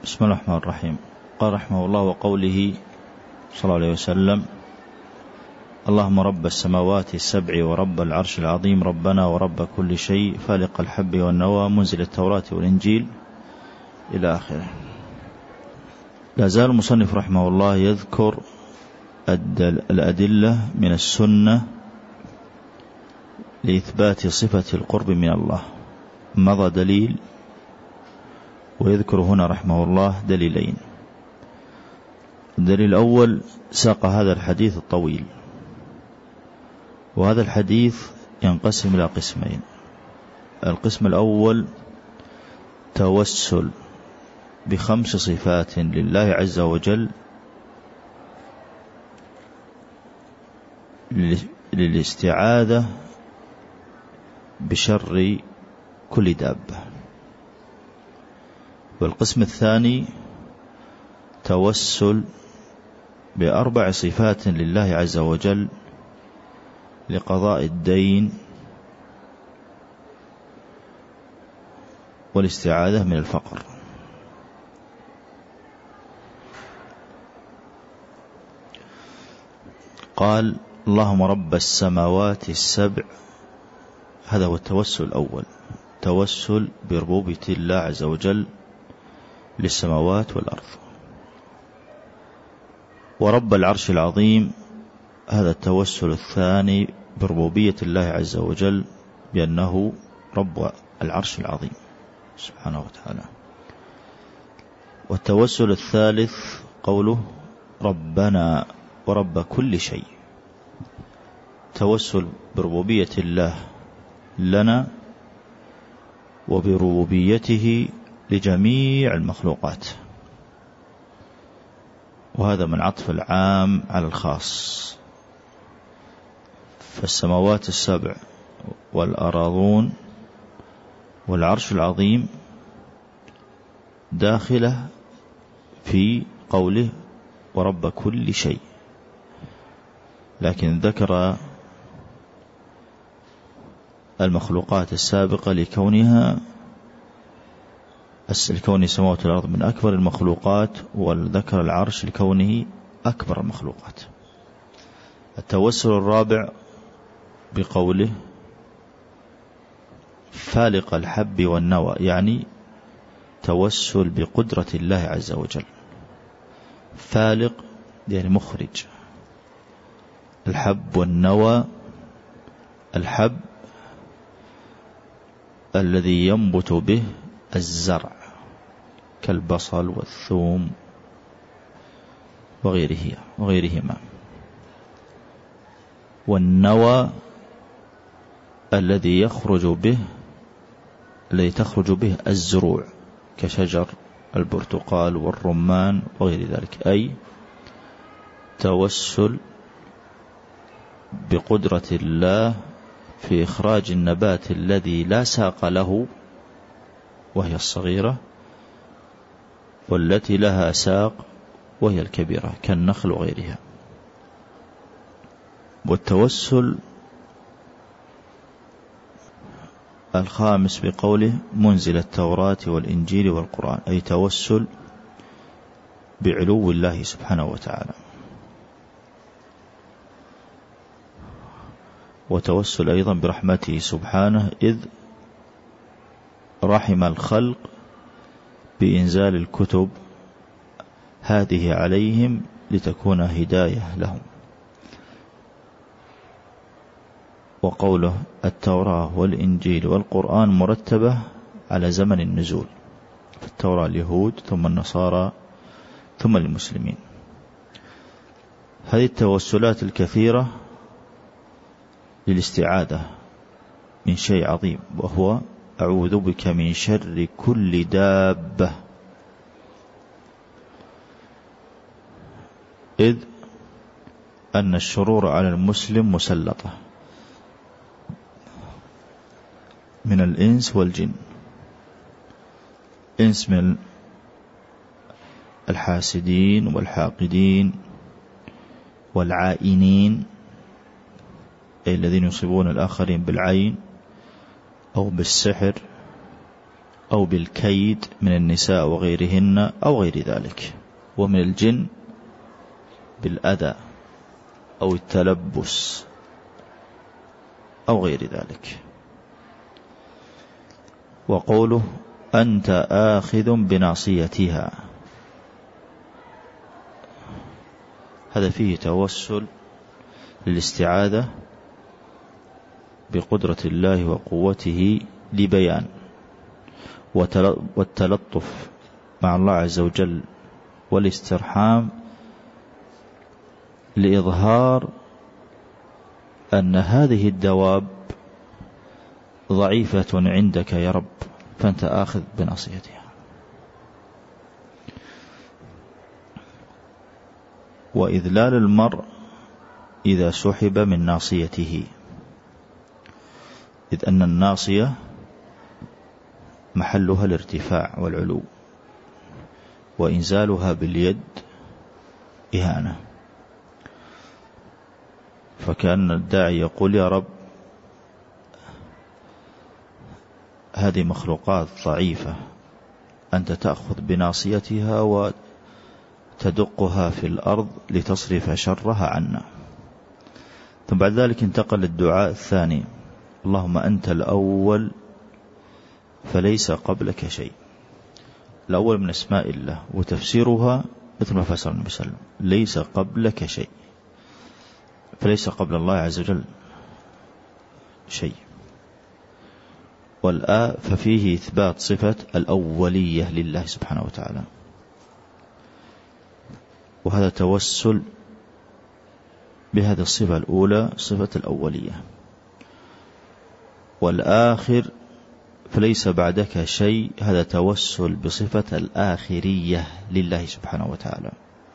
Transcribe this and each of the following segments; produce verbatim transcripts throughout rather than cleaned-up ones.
بسم الله الرحمن الرحيم. قال رحمه الله: وقوله صلى الله عليه وسلم: اللهم رب السماوات السبع ورب العرش العظيم ربنا ورب كل شيء فالق الحب والنوى منزل التوراة والإنجيل إلى آخره. لا زال المصنف رحمه الله يذكر الأدلة من السنة لإثبات صفة القرب من الله. مضى دليل ويذكر هنا رحمه الله دليلين. الدليل الأول ساق هذا الحديث الطويل، وهذا الحديث ينقسم إلى قسمين. القسم الأول توسل بخمس صفات لله عز وجل للاستعاذة بشر كل دابة. والقسم الثاني توسل بأربع صفات لله عز وجل لقضاء الدين والاستعاذة من الفقر. قال: اللهم رب السماوات السبع، هذا هو التوسل الأول، توسل بربوبية الله عز وجل للسماوات والأرض. ورب العرش العظيم، هذا التوسل الثاني بربوبية الله عز وجل بأنه رب العرش العظيم سبحانه وتعالى. والتوسل الثالث قوله ربنا ورب كل شيء، توسل بربوبية الله لنا وبربوبيته لجميع المخلوقات، وهذا من عطف العام على الخاص. فالسماوات السبع والأراضون والعرش العظيم داخلة في قوله ورب كل شيء، لكن ذكر المخلوقات السابقة لكونها الكون السماوات والأرض من أكبر المخلوقات، وذكر العرش لكونه أكبر المخلوقات. التوسل الرابع بقوله فالق الحب والنوى، يعني توسل بقدرة الله عز وجل. فالق يعني مخرج، الحب والنوى، الحب الذي ينبت به الزرع كالبصل والثوم وغيره وغيرهما، والنوى الذي يخرج به الذي تخرج به الزروع كشجر البرتقال والرمان وغير ذلك. أي توسل بقدرة الله في إخراج النبات الذي لا ساق له وهي الصغيرة، والتي لها ساق وهي الكبيرة كالنخل وغيرها. والتوسل الخامس بقوله منزل التوراة والإنجيل والقرآن، أي توسل بعلو الله سبحانه وتعالى. وتوسل أيضا برحمته سبحانه، إذ رحم الخلق بإنزال الكتب هذه عليهم لتكون هداية لهم. وقوله التوراة والإنجيل والقرآن مرتبة على زمن النزول، فالتوراة اليهود ثم النصارى ثم المسلمين. هذه التوسلات الكثيرة للاستعاذة من شيء عظيم، وهو أعوذ بك من شر كل دابة، إذ أن الشرور على المسلم مسلطة من الإنس والجن. إنس من الحاسدين والحاقدين والعائنين، أي الذين يصيبون الآخرين بالعين أو بالسحر أو بالكيد من النساء وغيرهن أو غير ذلك. ومن الجن بالأذى أو التلبس أو غير ذلك. وقوله أنت آخذ بناصيتها، هذا فيه توسل للاستعاذة بقدرة الله وقوته لبيان والتلطف مع الله عز وجل والاسترحام لإظهار أن هذه الدواب ضعيفة عندك يا رب، فأنت آخذ بناصيتها. وإذلال المرء إذا سحب من ناصيته، إذ أن الناصية محلها الارتفاع والعلو، وإنزالها باليد إهانة. فكان الداعي يقول يا رب هذه مخلوقات ضعيفة، أنت تأخذ بناصيتها وتدقها في الأرض لتصرف شرها عنا. ثم بعد ذلك انتقل الدعاء الثاني، اللهم أنت الأول فليس قبلك شيء. الأول من اسماء الله، وتفسيرها مثل ما فسر النبي صلى الله عليه وسلم، ليس قبلك شيء، فليس قبل الله عز وجل شيء. والآ ففيه إثبات صفة الأولية لله سبحانه وتعالى، وهذا توسل بهذه الصفة الأولى، صفة الأولية. والآخر فليس بعدك شيء، هذا توسل بصفة الآخرية لله سبحانه وتعالى،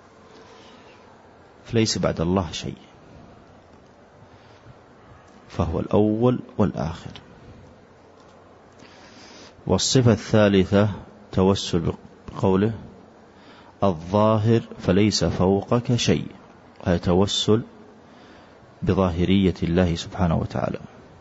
فليس بعد الله شيء، فهو الأول والآخر. والصفة الثالثة توسل بقوله الظاهر فليس فوقك شيء، هذا توسل بظاهرية الله سبحانه وتعالى،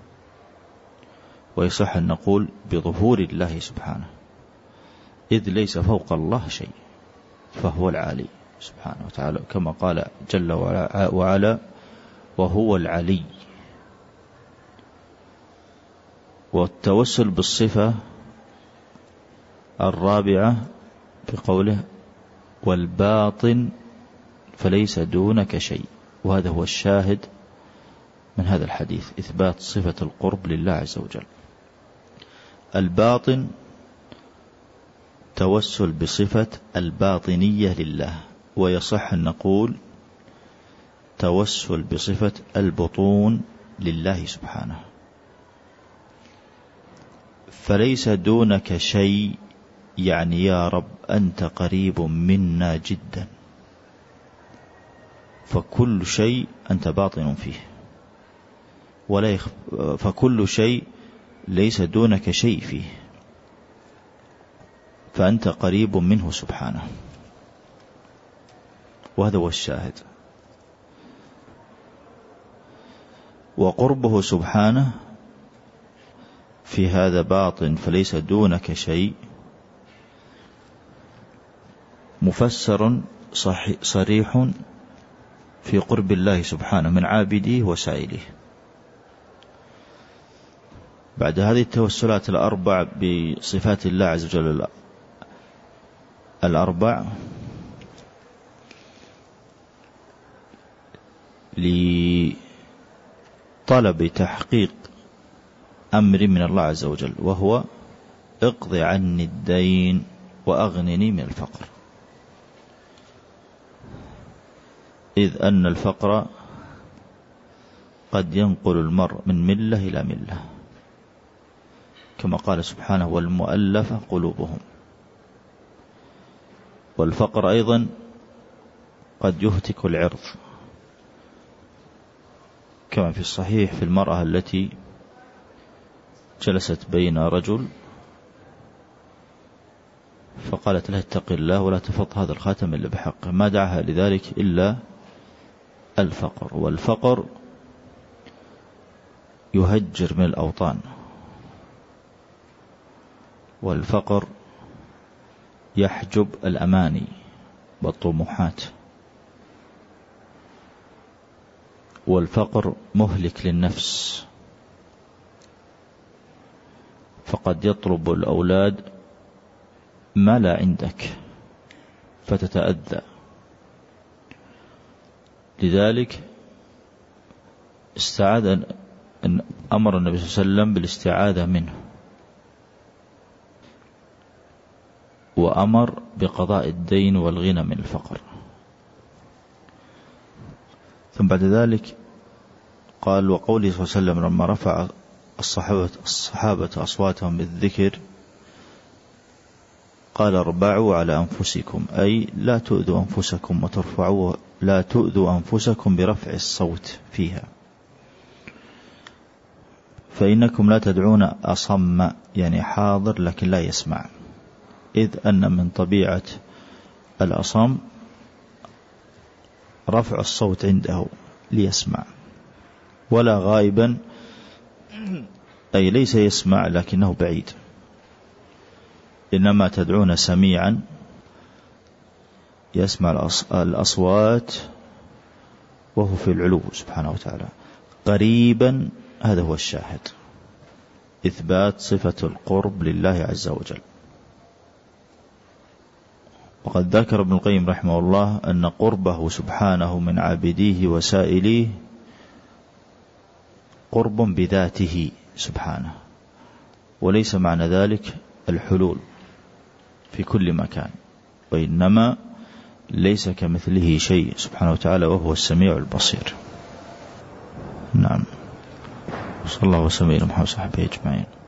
ويصح أن نقول بظهور الله سبحانه، إذ ليس فوق الله شيء، فهو العالي سبحانه وتعالى، كما قال جل وعلا وهو العلي. والتوسل بالصفة الرابعة بقوله والباطن فليس دونك شيء، وهذا هو الشاهد من هذا الحديث، إثبات صفة القرب لله عز وجل. الباطن توسل بصفة الباطنية لله، ويصح أن نقول توسل بصفة البطون لله سبحانه. فليس دونك شيء يعني يا رب أنت قريب منا جدا، فكل شيء أنت باطن فيه، ولا يخ... فكل شيء ليس دونك شيء فيه، فأنت قريب منه سبحانه، وهذا هو الشاهد. وقربه سبحانه في هذا باطن فليس دونك شيء مفسر صريح في قرب الله سبحانه من عابده وسائله. بعد هذه التوسلات الأربع بصفات الله عز وجل الأربع، لطلب تحقيق أمر من الله عز وجل، وهو اقض عني الدين وأغنني من الفقر، إذ أن الفقر قد ينقل المرء من ملة إلى ملة، كما قال سبحانه والمؤلفة قلوبهم. والفقر أيضا قد يهتك العرض، كما في الصحيح في المرأة التي جلست بين رجل فقالت له اتق الله ولا تفض هذا الخاتم إلا بحقه، ما دعها لذلك إلا الفقر. والفقر يهجر من الأوطان، والفقر يحجب الأماني والطموحات، والفقر مهلك للنفس، فقد يطلب الأولاد ما لا عندك فتتأذى. لذلك استعاذ أن أمر النبي صلى الله عليه وسلم بالاستعاذة منه، وأمر بقضاء الدين والغنى من الفقر. ثم بعد ذلك قال: وقوله صلى الله عليه وسلم لما رفع الصحابة, الصحابة أصواتهم بالذكر قال: اربعوا على أنفسكم، أي لا تؤذوا أنفسكم وترفعوا لا تؤذوا أنفسكم برفع الصوت فيها، فإنكم لا تدعون أصم، يعني حاضر لكن لا يسمع، إذ أن من طبيعة الأصم رفع الصوت عنده ليسمع، ولا غائبا أي ليس يسمع لكنه بعيد، إنما تدعون سميعا يسمع الأصوات وهو في العلو سبحانه وتعالى. قريبا، هذا هو الشاهد، إثبات صفة القرب لله عز وجل. وقد ذكر ابن القيم رحمه الله أن قربه سبحانه من عابديه وسائليه قرب بذاته سبحانه، وليس معنى ذلك الحلول في كل مكان، وإنما ليس كمثله شيء سبحانه وتعالى وهو السميع البصير. نعم. صلى الله وسلم على محمد وصحبه أجمعين.